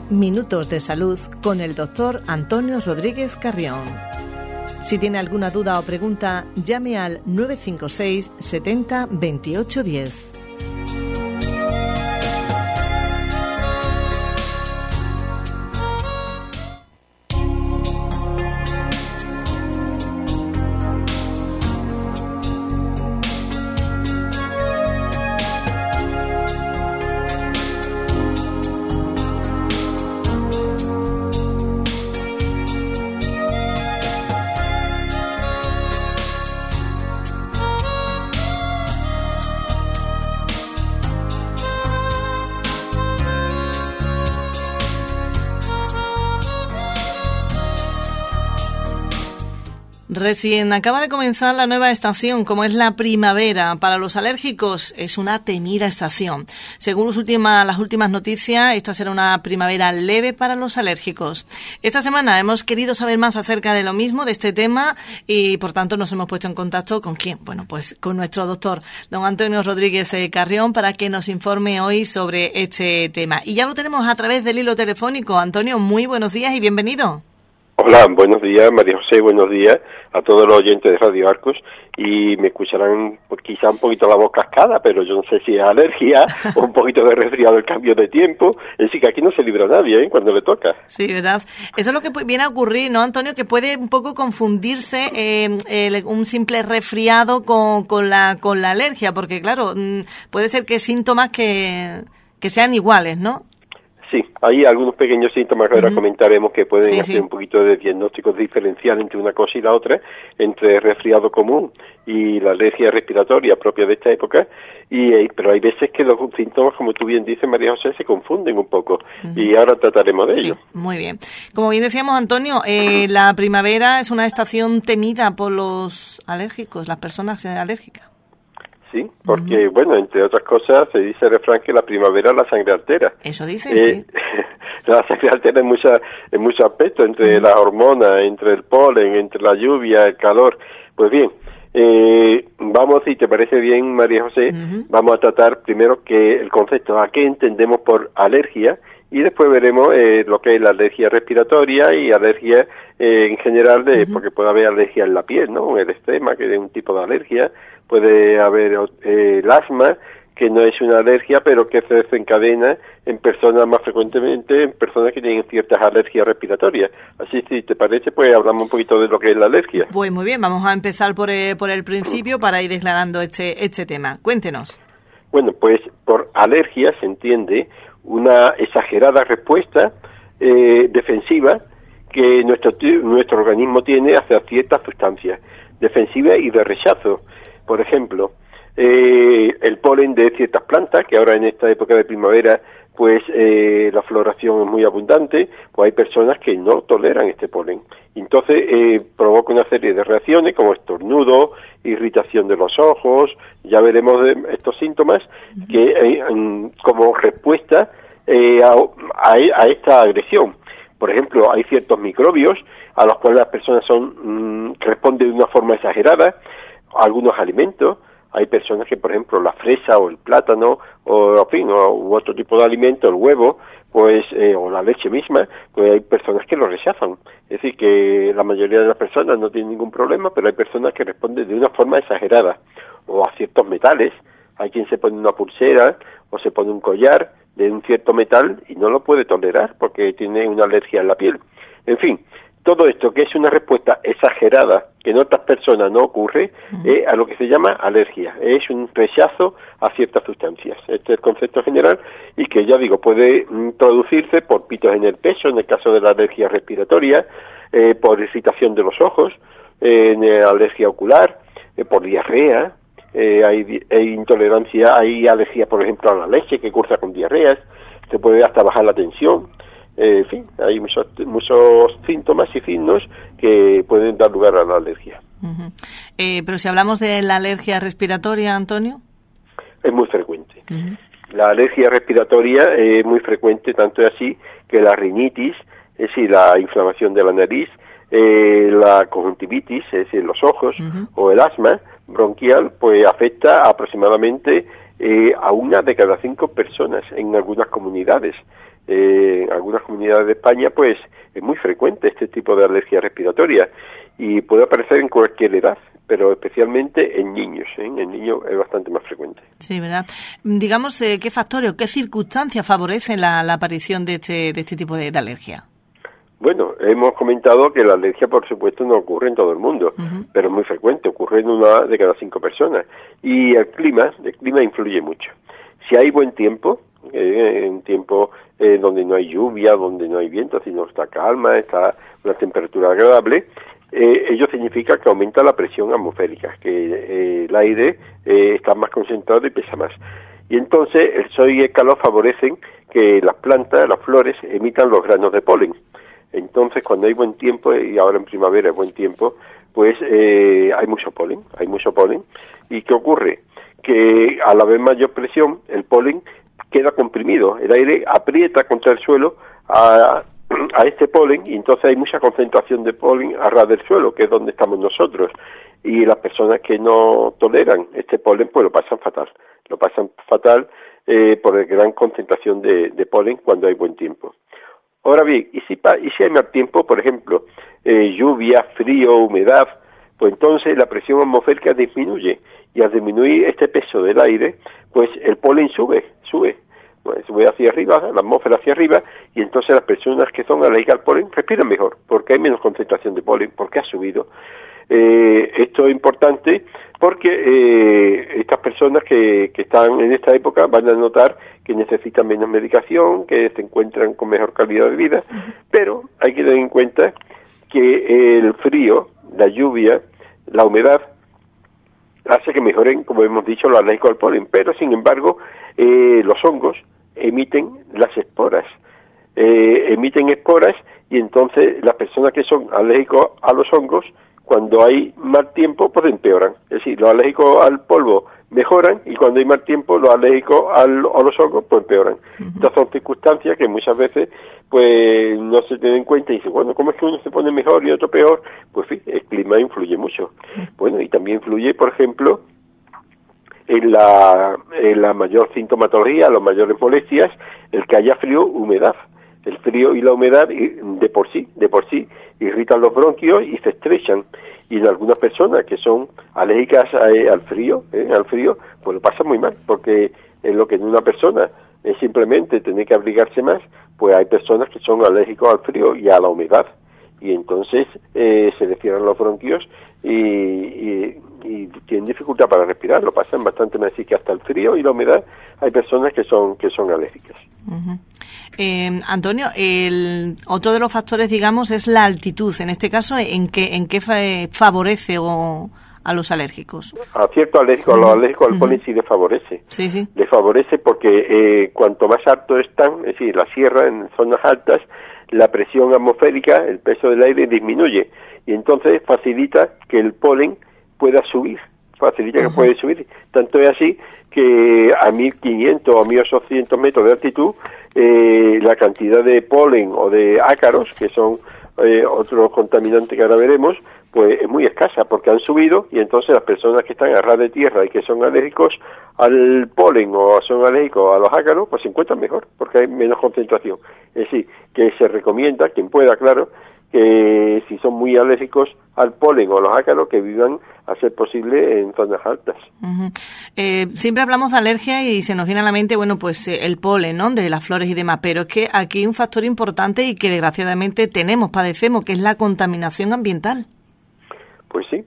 Minutos de Salud con el doctor Antonio Rodríguez Carrión. Si tiene alguna duda o pregunta, llame al 956 70 28 10. Recién acaba de comenzar la nueva estación, como es la primavera. Para los alérgicos es una temida estación. Según las últimas noticias, esta será una primavera leve para los alérgicos. Esta semana hemos querido saber más acerca de lo mismo, de este tema, y por tanto nos hemos puesto en contacto ¿con quién? Bueno, pues con nuestro doctor, don Antonio Rodríguez Carrión, para que nos informe hoy sobre este tema. Y ya lo tenemos a través del hilo telefónico. Antonio, muy buenos días y bienvenido. Hola, buenos días, María José, buenos días a todos los oyentes de Radio Arcos, y me escucharán pues, quizá un poquito la voz cascada, pero yo no sé si es alergia o un poquito de resfriado, el cambio de tiempo. Es decir, que aquí no se libra nadie cuando le toca. Sí, ¿verdad? Eso es lo que viene a ocurrir, ¿no, Antonio? Que puede un poco confundirse un simple resfriado con la alergia, porque claro, puede ser que síntomas que sean iguales, ¿no? Sí, hay algunos pequeños síntomas que ahora comentaremos que pueden hacer un poquito de diagnóstico diferencial entre una cosa y la otra, entre el resfriado común y la alergia respiratoria propia de esta época, pero hay veces que los síntomas, como tú bien dices, María José, se confunden un poco, y ahora trataremos de ello. Muy bien. Como bien decíamos, Antonio, la primavera es una estación temida por los alérgicos, las personas alérgicas. Sí, porque, bueno, entre otras cosas, se dice el refrán que la primavera la sangre altera. Eso dicen, sí. La sangre altera en muchos aspectos, entre las hormonas, entre el polen, entre la lluvia, el calor. Pues bien, vamos, si te parece bien, María José, vamos a tratar primero que el concepto, a qué entendemos por alergia, y después veremos lo que es la alergia respiratoria y alergia en general, porque puede haber alergia en la piel, ¿no? El eczema, que es un tipo de alergia. Puede haber el asma, que no es una alergia, pero que se desencadena en personas más frecuentemente, en personas que tienen ciertas alergias respiratorias. Así, si te parece, pues hablamos un poquito de lo que es la alergia. Pues muy bien, vamos a empezar por el principio para ir desgranando este tema. Cuéntenos. Bueno, pues por alergia se entiende una exagerada respuesta defensiva que nuestro organismo tiene hacia ciertas sustancias, defensiva y de rechazo. Por ejemplo, el polen de ciertas plantas, que ahora en esta época de primavera, pues la floración es muy abundante, pues hay personas que no toleran este polen. Entonces provoca una serie de reacciones como estornudo, irritación de los ojos, ya veremos estos síntomas que como respuesta a esta agresión. Por ejemplo, hay ciertos microbios a los cuales las personas responden de una forma exagerada, algunos alimentos. Hay personas que, por ejemplo, la fresa o el plátano o, en fin, u otro tipo de alimento, el huevo, pues o la leche misma, pues hay personas que lo rechazan. Es decir, que la mayoría de las personas no tienen ningún problema, pero hay personas que responden de una forma exagerada. O a ciertos metales. Hay quien se pone una pulsera o se pone un collar de un cierto metal y no lo puede tolerar porque tiene una alergia en la piel. En fin, todo esto que es una respuesta exagerada que en otras personas no ocurre, a lo que se llama alergia. Es un rechazo a ciertas sustancias. Este es el concepto general y que, ya digo, puede producirse por pitos en el pecho, en el caso de la alergia respiratoria, por irritación de los ojos, en alergia ocular, por diarrea, hay intolerancia, hay alergia, por ejemplo, a la leche que cursa con diarreas, se puede hasta bajar la tensión. En fin, hay muchos síntomas y signos que pueden dar lugar a la alergia. Pero si hablamos de la alergia respiratoria, Antonio. Es muy frecuente. La alergia respiratoria es muy frecuente, tanto es así que la rinitis, es decir, la inflamación de la nariz, la conjuntivitis, es decir, los ojos, o el asma bronquial, pues afecta aproximadamente a 1 de cada 5 personas en algunas comunidades. En algunas comunidades de España, pues, es muy frecuente este tipo de alergia respiratoria y puede aparecer en cualquier edad, pero especialmente en niños. En niños es bastante más frecuente. Sí, ¿verdad? Digamos, ¿qué factores o qué circunstancias favorecen la aparición de este tipo de alergia? Bueno, hemos comentado que la alergia, por supuesto, no ocurre en todo el mundo, pero es muy frecuente, ocurre en 1 de cada 5 personas. Y el clima influye mucho. Si hay buen tiempo, un tiempo donde no hay lluvia, donde no hay viento, sino está calma, está una temperatura agradable, ello significa que aumenta la presión atmosférica, que el aire está más concentrado y pesa más. Y entonces el sol y el calor favorecen que las plantas, las flores, emitan los granos de polen. Entonces, cuando hay buen tiempo, y ahora en primavera es buen tiempo, pues hay mucho polen. ¿Y qué ocurre? Que al haber mayor presión, el polen queda comprimido, el aire aprieta contra el suelo a este polen, y entonces hay mucha concentración de polen a ras del suelo, que es donde estamos nosotros, y las personas que no toleran este polen, pues lo pasan fatal por la gran concentración de polen cuando hay buen tiempo. Ahora bien, y si hay mal tiempo, por ejemplo, lluvia, frío, humedad, pues entonces la presión atmosférica disminuye, y al disminuir este peso del aire, pues el polen sube hacia arriba, la atmósfera hacia arriba, y entonces las personas que son alérgicas al polen respiran mejor, porque hay menos concentración de polen, porque ha subido. Esto es importante porque estas personas que están en esta época van a notar que necesitan menos medicación, que se encuentran con mejor calidad de vida, pero hay que tener en cuenta que el frío, la lluvia, la humedad hace que mejoren, como hemos dicho, los alérgicos al polen, pero sin embargo los hongos emiten las esporas, y entonces las personas que son alérgicos a los hongos, cuando hay mal tiempo, pues empeoran. Es decir, los alérgicos al polvo mejoran, y cuando hay mal tiempo, los alérgicos a los hongos, pues empeoran. Estas son circunstancias que muchas veces pues no se tienen en cuenta, y dicen, bueno, ¿cómo es que uno se pone mejor y otro peor? Pues sí, el clima influye mucho. Bueno, y también influye, por ejemplo, en la mayor sintomatología, las mayores molestias, el que haya frío, humedad. El frío y la humedad de por sí irritan los bronquios y se estrechan. Y en algunas personas que son alérgicas al frío, pues lo pasan muy mal, porque en lo que en una persona es simplemente tener que abrigarse más, pues hay personas que son alérgicos al frío y a la humedad, y entonces se les cierran los bronquios y tienen dificultad para respirar, lo pasan bastante más. Así que hasta el frío y la humedad hay personas que son alérgicas. Antonio, otro de los factores, digamos, es la altitud. En este caso, ¿en qué favorece a los alérgicos? A ciertos alérgicos, a los alérgicos al polen sí les favorece. Sí. Les favorece porque cuanto más alto están, es decir, la sierra en zonas altas, la presión atmosférica, el peso del aire disminuye, y entonces facilita que el polen pueda subir, que puede subir. Tanto es así que a 1.500 o 1.800 metros de altitud, la cantidad de polen o de ácaros, que son otros contaminantes que ahora veremos, pues es muy escasa, porque han subido, y entonces las personas que están a ras de tierra y que son alérgicos al polen o son alérgicos a los ácaros, pues se encuentran mejor, porque hay menos concentración. Es decir, que se recomienda, quien pueda, claro, que si son muy alérgicos al polen o a los ácaros, que vivan, a ser posible, en zonas altas. Siempre hablamos de alergia y se nos viene a la mente, bueno, pues el polen, ¿no?, de las flores y demás, pero es que aquí hay un factor importante y que desgraciadamente padecemos, que es la contaminación ambiental. Pues sí,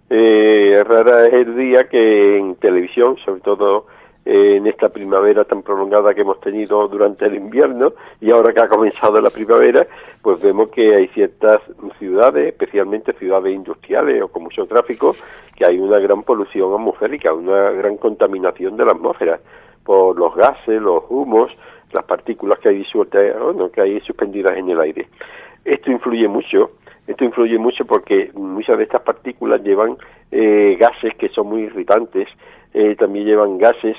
rara es el día que en televisión, sobre todo en esta primavera tan prolongada que hemos tenido durante el invierno, y ahora que ha comenzado la primavera, pues vemos que hay ciertas ciudades, especialmente ciudades industriales o con mucho tráfico, que hay una gran polución atmosférica, una gran contaminación de la atmósfera por los gases, los humos, las partículas que hay disueltas, que hay suspendidas en el aire. Esto influye mucho porque muchas de estas partículas llevan gases que son muy irritantes, también llevan gases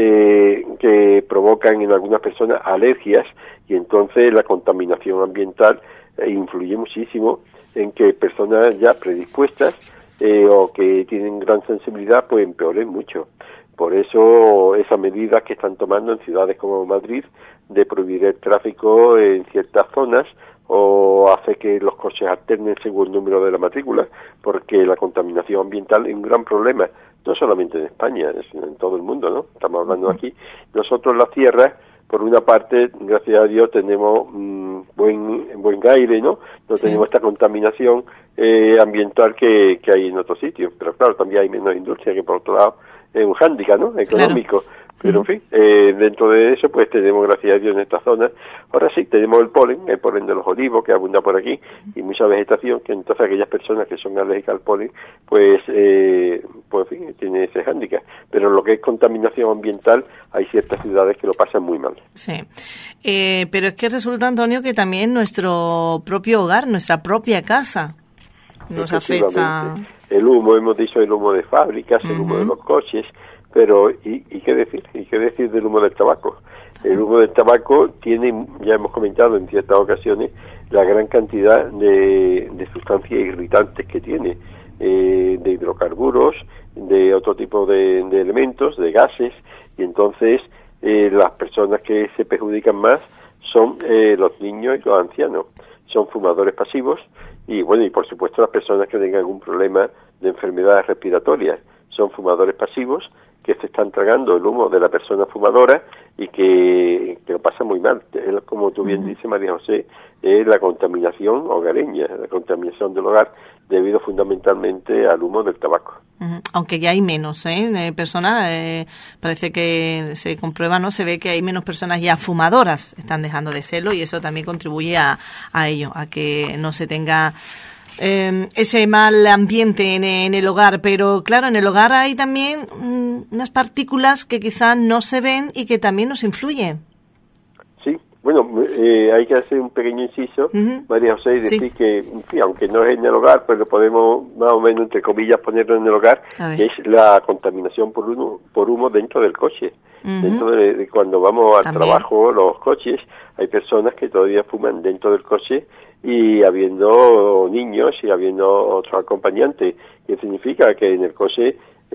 que provocan en algunas personas alergias, y entonces la contaminación ambiental influye muchísimo en que personas ya predispuestas o que tienen gran sensibilidad pues empeoren mucho. Por eso esas medidas que están tomando en ciudades como Madrid de prohibir el tráfico en ciertas zonas o hace que los coches alternen según el número de la matrícula, porque la contaminación ambiental es un gran problema, no solamente en España, sino en todo el mundo, ¿no? Estamos hablando aquí. Nosotros en la sierra, por una parte, gracias a Dios, tenemos buen aire, ¿no? No tenemos esta contaminación ambiental que hay en otros sitios. Pero claro, también hay menos industria, que por otro lado es un hándicap, ¿no? Económico. Claro. Pero en fin, dentro de eso pues tenemos, gracias a Dios, en esta zona. Ahora sí, tenemos el polen de los olivos que abunda por aquí y mucha vegetación, que entonces aquellas personas que son alérgicas al polen, pues en fin, tiene ese hándicap. Pero en lo que es contaminación ambiental, hay ciertas ciudades que lo pasan muy mal. Sí, pero es que resulta, Antonio, que también nuestro propio hogar, nuestra propia casa nos afecta. El humo, hemos dicho el humo de fábricas, el humo de los coches. Pero, ¿y qué decir? ¿Y qué decir del humo del tabaco? El humo del tabaco tiene, ya hemos comentado en ciertas ocasiones, la gran cantidad de sustancias irritantes que tiene, de hidrocarburos, de otro tipo de elementos, de gases, y entonces las personas que se perjudican más son los niños y los ancianos. Son fumadores pasivos y, bueno, y por supuesto las personas que tengan algún problema de enfermedades respiratorias. Son fumadores pasivos que se están tragando el humo de la persona fumadora y que lo pasan muy mal. Como tú bien dices, María José, es la contaminación hogareña, la contaminación del hogar debido fundamentalmente al humo del tabaco. Aunque ya hay menos personas, parece que se comprueba, ¿no? Se ve que hay menos personas ya fumadoras, están dejando de serlo y eso también contribuye a ello, a que no se tenga ese mal ambiente en el hogar. Pero claro, en el hogar hay también unas partículas que quizás no se ven y que también nos influyen. Sí, bueno, hay que hacer un pequeño inciso, María José, y decir que, sí, aunque no es en el hogar, pues lo podemos más o menos, entre comillas, ponerlo en el hogar, que es la contaminación por humo dentro del coche. Dentro de cuando vamos al trabajo, los coches, hay personas que todavía fuman dentro del coche y habiendo niños y habiendo otros acompañantes, que significa que en el coche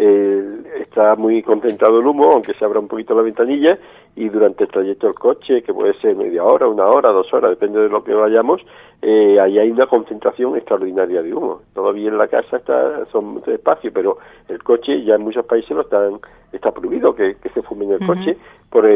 está muy concentrado el humo, aunque se abra un poquito la ventanilla, y durante el trayecto del coche, que puede ser media hora, 1 hora, 2 horas, depende de lo que vayamos, ahí hay una concentración extraordinaria de humo. Todavía en la casa son espacios, pero el coche ya en muchos países está prohibido que se fume en el coche por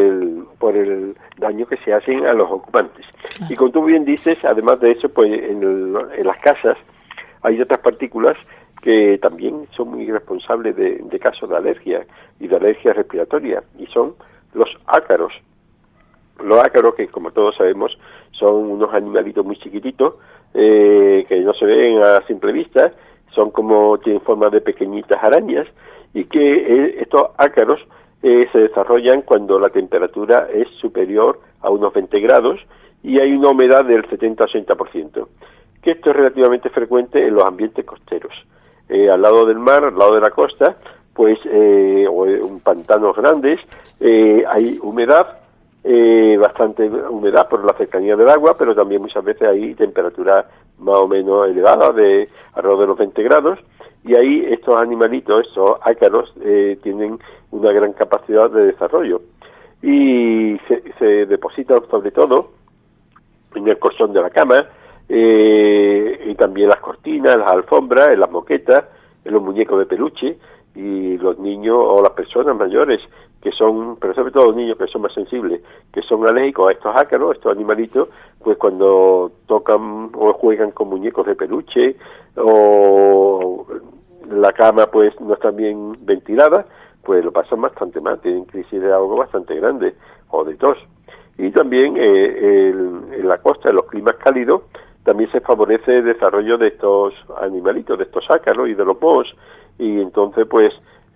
el daño que se hacen a los ocupantes. Y como tú bien dices, además de eso, pues en las casas hay otras partículas que también son muy responsables de casos de alergia y de alergia respiratoria, y son los ácaros. Los ácaros, que como todos sabemos, son unos animalitos muy chiquititos, que no se ven a simple vista, tienen forma de pequeñitas arañas, y que estos ácaros se desarrollan cuando la temperatura es superior a unos 20 grados y hay una humedad del 70-80%, que esto es relativamente frecuente en los ambientes costeros. Al lado del mar, al lado de la costa, pues, o en pantanos grandes, hay humedad, bastante humedad por la cercanía del agua, pero también muchas veces hay temperaturas más o menos elevadas, de alrededor de los 20 grados, y ahí estos animalitos, estos ácaros, tienen una gran capacidad de desarrollo, y se depositan sobre todo en el colchón de la cama, y también las cortinas, las alfombras, en las moquetas, en los muñecos de peluche, y los niños o las personas mayores que son, pero sobre todo los niños que son más sensibles, que son alérgicos a estos ácaros, estos animalitos, pues cuando tocan o juegan con muñecos de peluche o la cama pues no está bien ventilada, pues lo pasan bastante mal, tienen crisis de ahogo bastante grandes o de tos. Y también en la costa, en los climas cálidos, también se favorece el desarrollo de estos animalitos, de estos ácaros y de los mohos, y entonces pues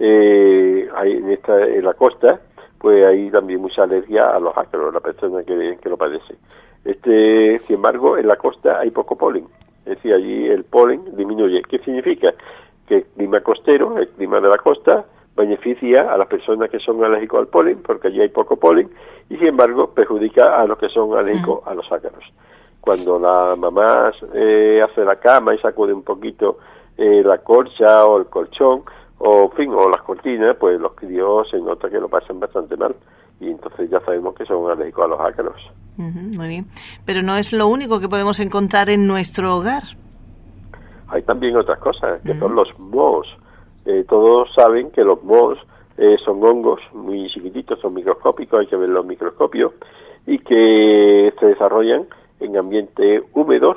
en la costa pues hay también mucha alergia a los ácaros, la persona que lo padece. Sin embargo, en la costa hay poco polen, es decir, allí el polen disminuye. ¿Qué significa? Que el clima costero, el clima de la costa, beneficia a las personas que son alérgicos al polen, porque allí hay poco polen, y sin embargo perjudica a los que son alérgicos a los ácaros. Cuando la mamá hace la cama y sacude un poquito la colcha o el colchón, o, en fin, o las cortinas, pues los críos se nota que lo pasan bastante mal. Y entonces ya sabemos que son alérgicos a los ácaros. Muy bien. Pero no es lo único que podemos encontrar en nuestro hogar. Hay también otras cosas, que son los mohos. Todos saben que los mohos son hongos muy chiquititos, son microscópicos, hay que ver los microscopios, y que se desarrollan en ambientes húmedos.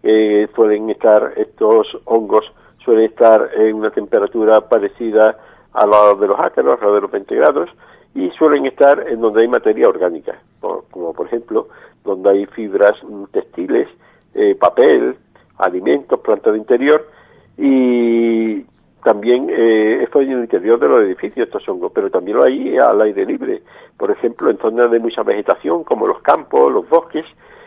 Estos hongos suelen estar en una temperatura parecida a la de los ácaros, alrededor de los 20 grados, y suelen estar en donde hay materia orgánica, como por ejemplo donde hay fibras textiles, papel, alimentos, plantas de interior, y también esto en el interior de los edificios, estos hongos, pero también lo hay al aire libre, por ejemplo en zonas de mucha vegetación como los campos, los bosques,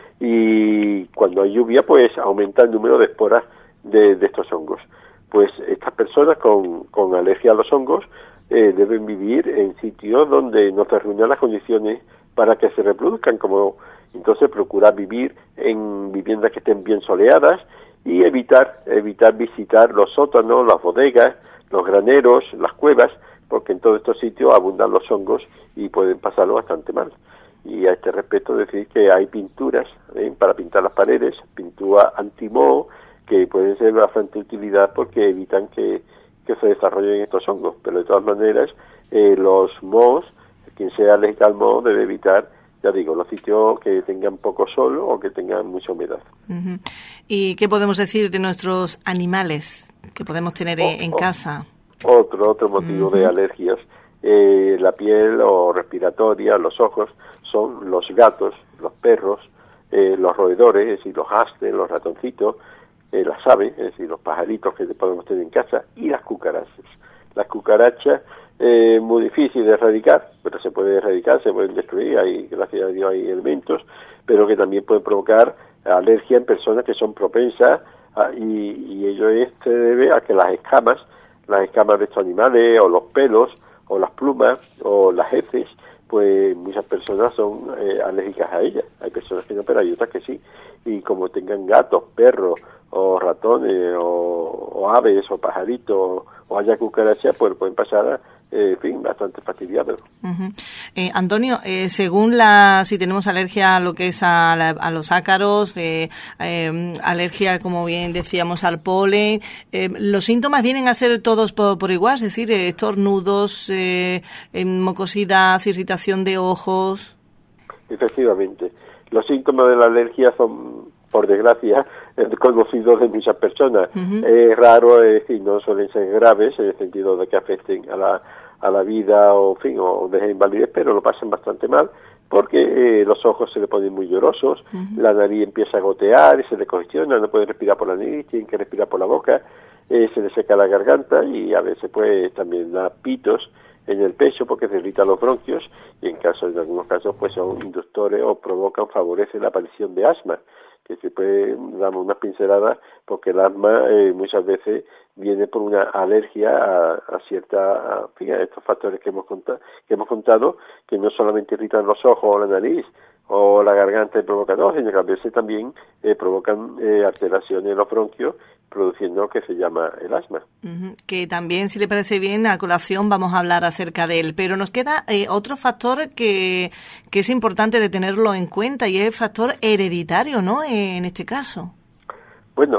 y cuando hay lluvia pues aumenta el número de esporas de estos hongos. Pues estas personas con alergia a los hongos deben vivir en sitios donde no se reúnan las condiciones para que se reproduzcan, como entonces procurar vivir en viviendas que estén bien soleadas y evitar visitar los sótanos, las bodegas, los graneros, las cuevas, porque en todos estos sitios abundan los hongos y pueden pasarlo bastante mal. Y a este respecto decir que hay pinturas para pintar las paredes, pintura antimoho, que pueden ser de bastante utilidad porque evitan que se desarrollen estos hongos, pero de todas maneras los mohos, quien sea alérgico al moho debe evitar, ya digo, los sitios que tengan poco sol o que tengan mucha humedad. ¿Y qué podemos decir de nuestros animales que podemos tener en casa? Otro motivo de alergias, la piel o respiratoria, los ojos, son los gatos, los perros, los roedores, es decir, los hámsters, los ratoncitos, las aves, es decir, los pajaritos que podemos tener en casa, y las cucarachas. Las cucarachas, muy difícil de erradicar, pero se puede erradicar, se pueden destruir, gracias a Dios hay elementos, pero que también pueden provocar alergia en personas que son propensas, y ello se debe a que las escamas de estos animales, o los pelos, o las plumas, o las heces, pues muchas personas son alérgicas a ellas. Hay personas que no, pero hay otras que sí. Y como tengan gatos, perros, o ratones, o aves, o pajaritos, o haya cucarachas, pues pueden pasar, en fin, bastante fastidiados. Antonio, según si tenemos alergia a lo que es a los ácaros, alergia, como bien decíamos, al polen, los síntomas vienen a ser todos por igual, es decir, estornudos, mucosidad, irritación de ojos. Efectivamente, los síntomas de la alergia son, por desgracia, conocidos de muchas personas. Es raro, es decir, no suelen ser graves en el sentido de que afecten a la vida o, en fin, o dejen invalidez, pero lo pasan bastante mal porque los ojos se le ponen muy llorosos, la nariz empieza a gotear, se le congestiona, no puede respirar por la nariz, tienen que respirar por la boca, se le seca la garganta y a veces pues también da pitos en el pecho porque se irritan los bronquios, y en algunos casos pues son inductores o favorecen la aparición de asma, que se puede dar unas pinceladas porque el asma muchas veces viene por una alergia a estos factores que hemos contado, que no solamente irritan los ojos o la nariz o la garganta y provocan sino que a veces también provocan alteraciones en los bronquios, produciendo lo que se llama el asma. Que también, si le parece bien, a colación vamos a hablar acerca de él. Pero nos queda otro factor que es importante de tenerlo en cuenta, y es el factor hereditario, ¿no?, en este caso. Bueno,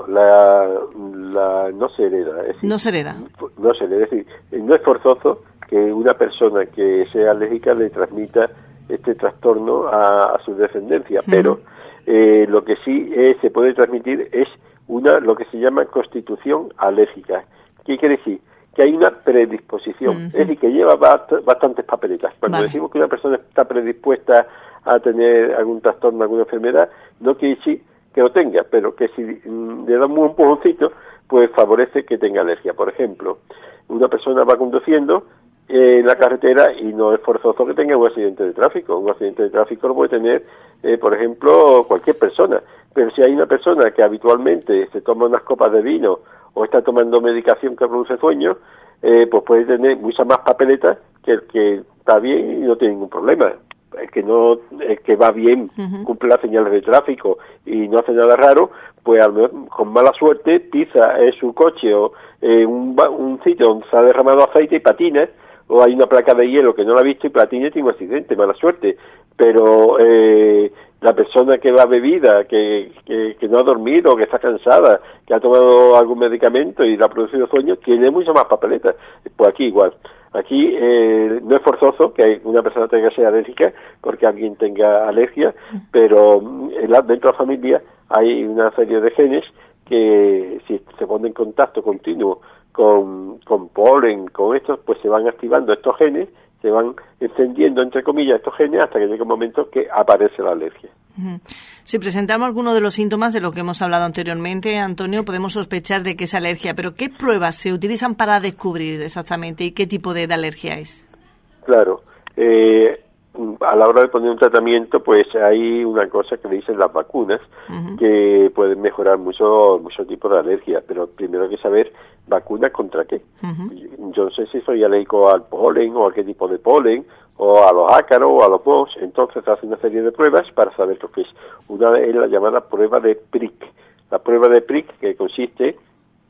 no se hereda. Es decir, no se hereda. No se hereda, es decir, no es forzoso que una persona que sea alérgica le transmita este trastorno a su descendencia, pero lo que sí se puede transmitir es lo que se llama constitución alérgica. ¿Qué quiere decir? Que hay una predisposición, es decir, que lleva bastantes papeletas. Cuando decimos que una persona está predispuesta a tener algún trastorno, alguna enfermedad, no quiere decir que lo tenga, pero que si le damos un empujoncito, pues favorece que tenga alergia. Por ejemplo, una persona va conduciendo en la carretera y no es forzoso que tenga un accidente de tráfico. Un accidente de tráfico lo puede tener, por ejemplo, cualquier persona. Pero si hay una persona que habitualmente se toma unas copas de vino o está tomando medicación que produce sueño, pues puede tener muchas más papeletas que el que está bien y no tiene ningún problema. El que va bien, cumple las señales de tráfico y no hace nada raro, pues con mala suerte pisa su coche o un sitio donde se ha derramado aceite y patina, o hay una placa de hielo que no la ha visto y patina y tiene un accidente, mala suerte. Pero la persona que va bebida, que no ha dormido, que está cansada, que ha tomado algún medicamento y le ha producido sueño, tiene mucha más papeleta. Pues aquí igual. Aquí no es forzoso que una persona tenga que ser alérgica porque alguien tenga alergia, pero dentro de la familia hay una serie de genes que si se ponen en contacto continuo con polen, con estos, pues se van activando estos genes, se van encendiendo, entre comillas, estos genes hasta que llega un momento que aparece la alergia. Si presentamos alguno de los síntomas de lo que hemos hablado anteriormente, Antonio, podemos sospechar de que es alergia, pero ¿qué pruebas se utilizan para descubrir exactamente y qué tipo de alergia es? Claro, a la hora de poner un tratamiento, pues hay una cosa que le dicen las vacunas, que pueden mejorar muchos tipos de alergia, pero primero hay que saber vacunas contra qué. Yo no sé si soy alérgico al polen o a qué tipo de polen, o a los ácaros o a los mohos, entonces se hace una serie de pruebas para saber lo que es. Una es la llamada prueba de Prick. La prueba de Prick, que consiste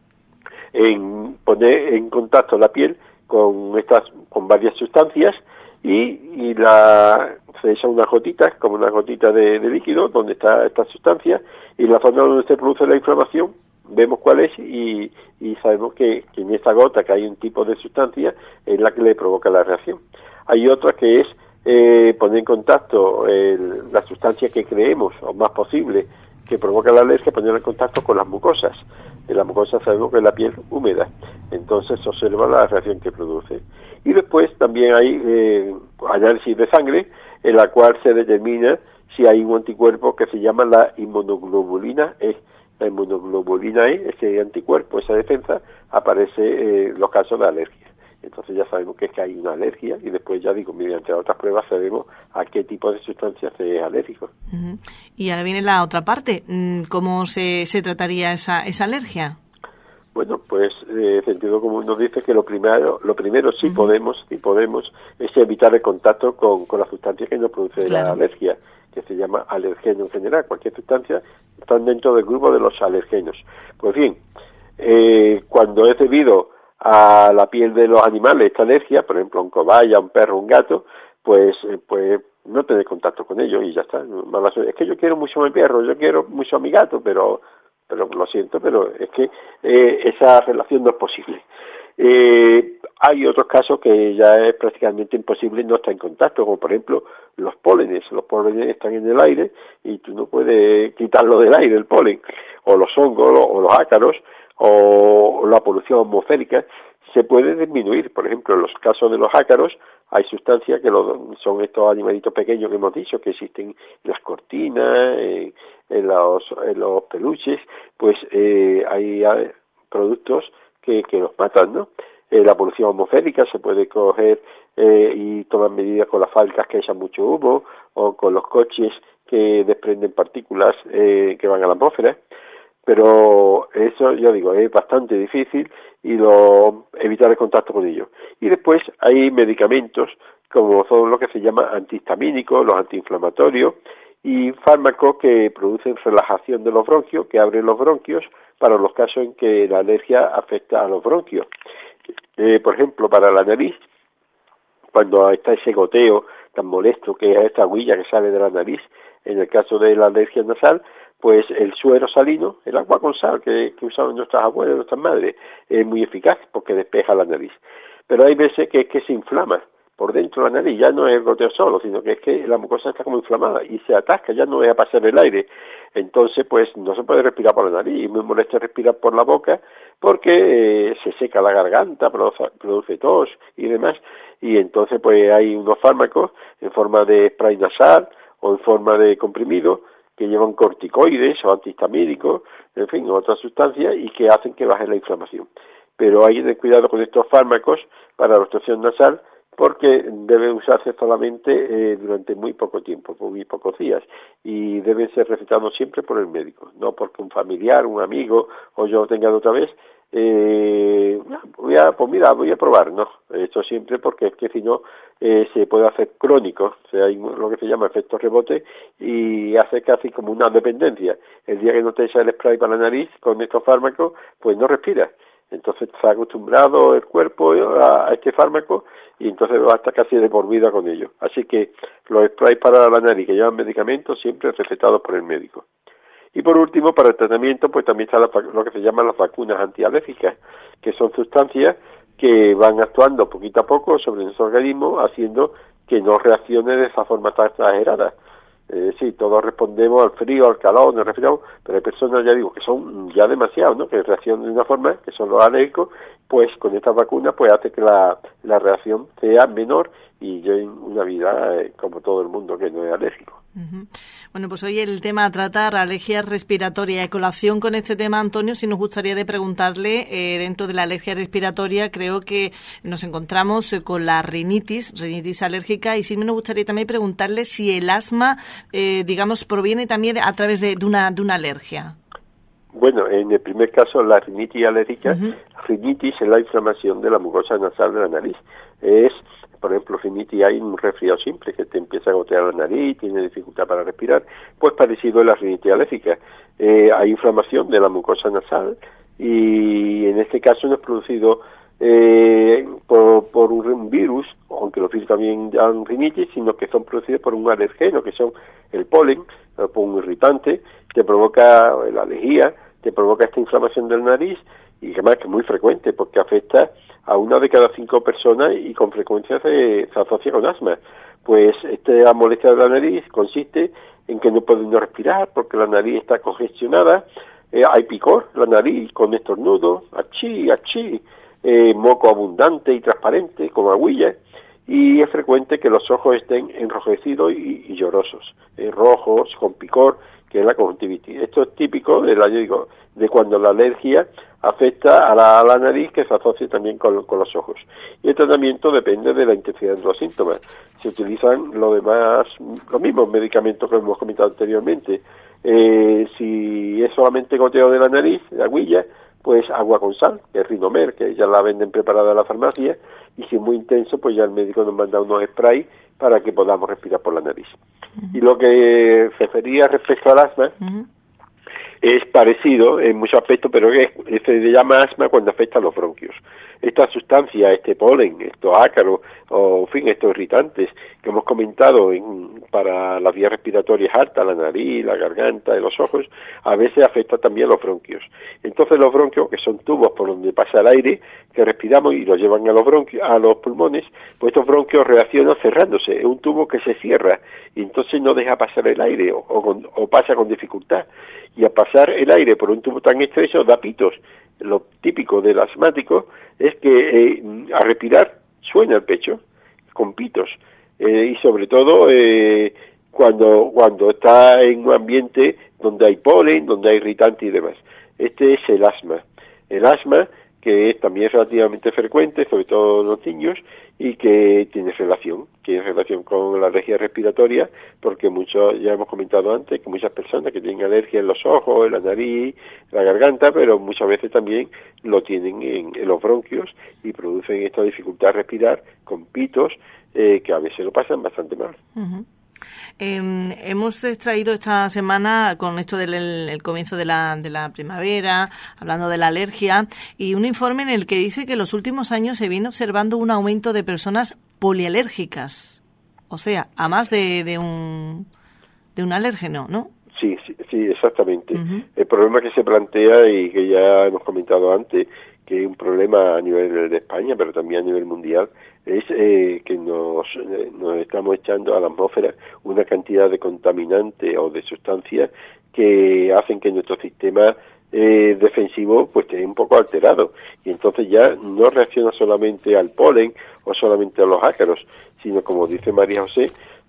en poner en contacto la piel con varias sustancias y se echan unas gotitas, como unas gotitas de líquido, donde está esta sustancia, y la zona donde se produce la inflamación, vemos cuál es y sabemos que en esta gota que hay un tipo de sustancia es la que le provoca la reacción. Hay otra que es poner en contacto la sustancia que creemos, o más posible, que provoca la alergia, ponerla en contacto con las mucosas. En las mucosas sabemos que es la piel húmeda, entonces se observa la reacción que produce. Y después también hay análisis de sangre, en la cual se determina si hay un anticuerpo que se llama la inmunoglobulina E. La inmunoglobulina E, ese anticuerpo, esa defensa, aparece en los casos de alergia. Entonces ya sabemos que es que hay una alergia y después, ya digo, mediante otras pruebas sabemos a qué tipo de sustancias es alérgico. Y ahora viene la otra parte. ¿Cómo se trataría esa alergia? Bueno, pues sentido común nos dice que lo primero sí podemos es evitar el contacto con la sustancia que nos produce la alergia, que se llama alergeno en general. Cualquier sustancia está dentro del grupo de los alergenos. Pues bien, cuando es debido a la piel de los animales esta alergia, por ejemplo, un cobaya, un perro, un gato, pues no tener contacto con ellos y ya está. Es que yo quiero mucho a mi perro, yo quiero mucho a mi gato, pero lo siento, pero es que esa relación no es posible. Hay otros casos que ya es prácticamente imposible no estar en contacto, como por ejemplo los pólenes. Los pólenes están en el aire y tú no puedes quitarlo del aire, el polen, o los hongos, o los ácaros, o la polución atmosférica. Se puede disminuir. Por ejemplo, en los casos de los ácaros hay sustancias que son estos animalitos pequeños que hemos dicho, que existen en las cortinas, en los peluches, pues hay productos que los matan, ¿no? La polución atmosférica se puede coger y tomar medidas con las fábricas que echan mucho humo, o con los coches que desprenden partículas que van a la atmósfera. Pero eso, ya digo, es bastante difícil y evitar el contacto con ellos. Y después hay medicamentos, como son lo que se llama antihistamínicos, los antiinflamatorios, y fármacos que producen relajación de los bronquios, que abren los bronquios para los casos en que la alergia afecta a los bronquios. Por ejemplo, para la nariz, cuando está ese goteo tan molesto que es esta huilla que sale de la nariz, en el caso de la alergia nasal, pues el suero salino, el agua con sal que usaban nuestras abuelas, nuestras madres, es muy eficaz porque despeja la nariz. Pero hay veces que es que se inflama por dentro de la nariz, ya no es el goteo solo, sino que es que la mucosa está como inflamada y se atasca, ya no deja pasar el aire. Entonces, pues no se puede respirar por la nariz, y muy molesto respirar por la boca porque se seca la garganta, produce tos y demás. Y entonces, pues hay unos fármacos en forma de spray nasal o en forma de comprimido que llevan corticoides o antihistamínicos, en fin, otras sustancias, y que hacen que baje la inflamación. Pero hay que tener cuidado con estos fármacos para la obstrucción nasal, porque deben usarse solamente durante muy poco tiempo, por muy pocos días, y deben ser recetados siempre por el médico, no porque un familiar, un amigo o yo lo tenga de otra vez. voy a probar, ¿no? Esto siempre porque es que si no se puede hacer crónico, o sea, hay lo que se llama efecto rebote y hace casi como una dependencia. El día que no te echas el spray para la nariz con estos fármacos, pues no respiras. Entonces está acostumbrado el cuerpo a este fármaco y entonces va a estar casi de por vida con ello. Así que los sprays para la nariz que llevan medicamentos siempre recetados por el médico. Y por último, para el tratamiento, pues también está lo que se llaman las vacunas antialérgicas, que son sustancias que van actuando poquito a poco sobre nuestro organismo, haciendo que no reaccione de esa forma tan exagerada. Sí, todos respondemos al frío, al calor, al resfriado, pero hay personas, ya digo, que son ya demasiado, ¿no? Que reaccionan de una forma, que son los alérgicos, pues con estas vacunas pues hace que la reacción sea menor y lleven una vida como todo el mundo que no es alérgico. Uh-huh. Bueno, pues hoy el tema a tratar, alergias respiratorias. Y colación con este tema, Antonio, si nos gustaría de preguntarle, dentro de la alergia respiratoria, creo que nos encontramos con la rinitis alérgica, y sí nos gustaría también preguntarle si el asma, digamos, proviene también a través de una alergia. Bueno, en el primer caso, la rinitis alérgica, rinitis es la inflamación de la mucosa nasal de la nariz. Por ejemplo, rinitis hay un resfriado simple que te empieza a gotear la nariz, tiene dificultad para respirar, pues parecido a la rinitis alérgica. Hay inflamación de la mucosa nasal y en este caso no es producido por un virus, aunque los virus también dan rinitis, sino que son producidos por un alergeno, que son el polen, por un irritante, que provoca la alergia, que provoca esta inflamación de la nariz y que además que es muy frecuente porque afecta a 1 de cada 5 personas y con frecuencia se asocia con asma. Pues esta molestia de la nariz consiste en que no puede uno respirar porque la nariz está congestionada, hay picor, la nariz con estornudo, achí, moco abundante y transparente, como agüilla, y es frecuente que los ojos estén enrojecidos y llorosos, rojos, con picor, que es la conjuntivitis. Esto es típico de cuando la alergia afecta a la nariz, que se asocia también con los ojos. Y el tratamiento depende de la intensidad de los síntomas. Se utilizan los mismos medicamentos que hemos comentado anteriormente. Si es solamente goteo de la nariz, de agüilla, pues agua con sal, que es Rinomer, que ya la venden preparada en la farmacia, y si es muy intenso, pues ya el médico nos manda unos sprays para que podamos respirar por la nariz. Y lo que refería respecto al asma, es parecido en muchos aspectos, pero se llama asma cuando afecta a los bronquios. Esta sustancia, este polen, estos ácaros, o en fin, estos irritantes que hemos comentado para las vías respiratorias altas, la nariz, la garganta y los ojos, a veces afecta también a los bronquios. Entonces los bronquios, que son tubos por donde pasa el aire, que respiramos y lo llevan a los bronquios, a los pulmones, pues estos bronquios reaccionan cerrándose. Es un tubo que se cierra y entonces no deja pasar el aire o pasa con dificultad. Y al pasar el aire por un tubo tan estrecho da pitos. Lo típico del asmático es que al respirar suena el pecho con pitos y sobre todo cuando está en un ambiente donde hay polen, donde hay irritante y demás. Este es el asma. El asma, que es también relativamente frecuente, sobre todo en los niños, y que tiene relación con la alergia respiratoria, porque ya hemos comentado antes, que muchas personas que tienen alergia en los ojos, en la nariz, en la garganta, pero muchas veces también lo tienen en los bronquios y producen esta dificultad a respirar con pitos, que a veces lo pasan bastante mal. Uh-huh. Hemos extraído esta semana, con esto del comienzo de la primavera, hablando de la alergia, y un informe en el que dice que en los últimos años se viene observando un aumento de personas polialérgicas, o sea, a más de un alérgeno, ¿no? Sí, exactamente. Uh-huh. El problema que se plantea y que ya hemos comentado antes, que es un problema a nivel de España, pero también a nivel mundial, es que nos estamos echando a la atmósfera una cantidad de contaminantes o de sustancias que hacen que nuestro sistema defensivo pues esté un poco alterado, y entonces ya no reacciona solamente al polen o solamente a los ácaros, sino, como dice María José,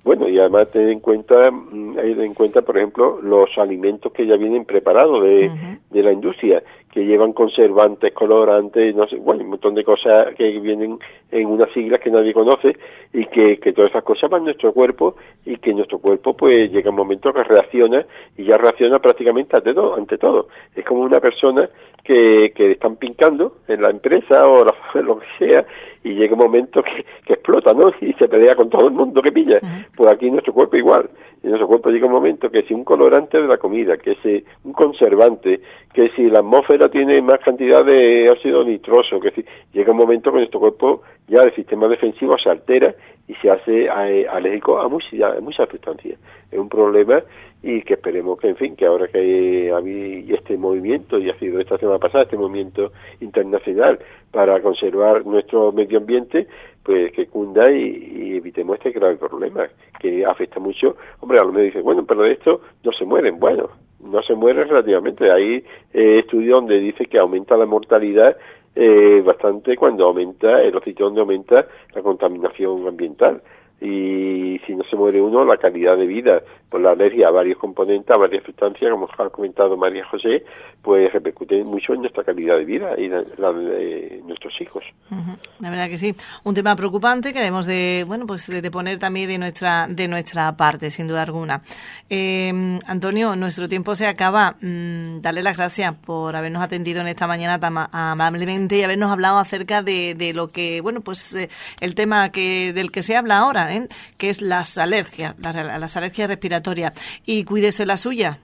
Bueno, y además tener en cuenta, por ejemplo, los alimentos que ya vienen preparados de la industria, que llevan conservantes, colorantes, no sé, bueno, un montón de cosas que vienen en unas siglas que nadie conoce, y que todas esas cosas van a nuestro cuerpo, y que nuestro cuerpo pues llega un momento que reacciona, y ya reacciona prácticamente ante todo. Es como una persona que están pincando en la empresa o lo que sea, y llega un momento que explota, ¿no? Y se pelea con todo el mundo que pilla. Pues aquí nuestro cuerpo igual. En nuestro cuerpo llega un momento que si un colorante de la comida, que si un conservante, que si la atmósfera tiene más cantidad de óxido nitroso, que si llega un momento que nuestro cuerpo ya el sistema defensivo se altera y se hace alérgico a muchas sustancias. Es un problema, y que esperemos que, en fin, que ahora que hay este movimiento, y ha sido esta semana pasada este movimiento internacional para conservar nuestro medio ambiente, pues que cunda y evitemos este grave problema que afecta mucho. Hombre, a lo mejor dicen, bueno, pero de esto no se mueren. Bueno, no se mueren relativamente. Hay estudios donde dice que aumenta la mortalidad bastante cuando aumenta los sitios donde aumenta la contaminación ambiental. Y si no se muere uno, la calidad de vida por la alergia a varios componentes, a varias sustancias, como ha comentado María José, pues repercute mucho en nuestra calidad de vida y la de nuestros hijos. La verdad que sí, un tema preocupante que debemos de poner también de nuestra parte, sin duda alguna. Antonio, nuestro tiempo se acaba. Darle las gracias por habernos atendido en esta mañana tan amablemente y habernos hablado acerca de lo que, el tema del que se habla ahora, que es las alergias respiratorias. Y cuídese la suya.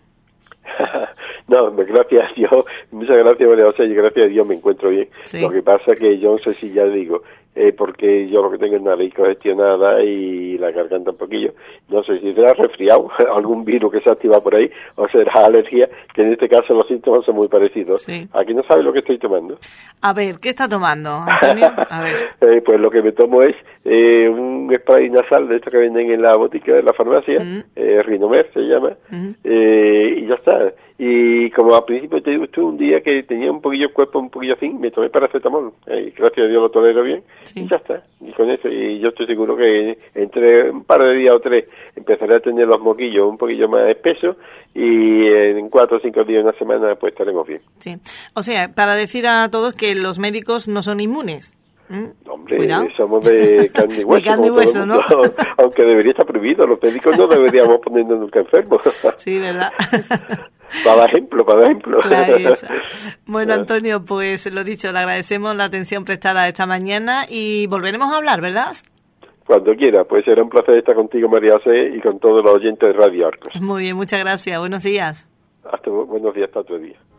No, gracias a Dios, muchas gracias, María José, y gracias a Dios me encuentro bien. Sí. Lo que pasa es que yo no sé si ya digo, porque yo lo que tengo es nariz congestionada y la garganta un poquillo. No sé si será resfriado, algún virus que se activa por ahí, o será alergia, que en este caso los síntomas son muy parecidos. Sí. Aquí no sabe lo que estoy tomando. A ver, ¿qué está tomando, Antonio? A ver. Pues lo que me tomo es un spray nasal de estos que venden en la botica de la farmacia, Rinomer se llama, y ya está. Y como al principio te digo, estuve un día que tenía un poquillo el cuerpo, un poquillo así, me tomé paracetamol, y gracias a Dios lo tolero bien, y ya está. Y con eso, y yo estoy seguro que entre un par de días o 3 empezaré a tener los moquillos un poquillo más espesos, y en 4 o 5 días, una semana, pues estaremos bien. Sí. O sea, para decir a todos que los médicos no son inmunes. Hombre, somos de carne y hueso, de carne y hueso, ¿no? Aunque debería estar prohibido, los médicos no deberíamos ponernos nunca enfermos. Sí, ¿verdad? Para ejemplo. Claro, bueno, Antonio, pues lo dicho, le agradecemos la atención prestada esta mañana y volveremos a hablar, ¿verdad? Cuando quiera, pues será un placer estar contigo, María José, y con todos los oyentes de Radio Arcos. Muy bien, muchas gracias, buenos días. Buenos días, hasta otro día.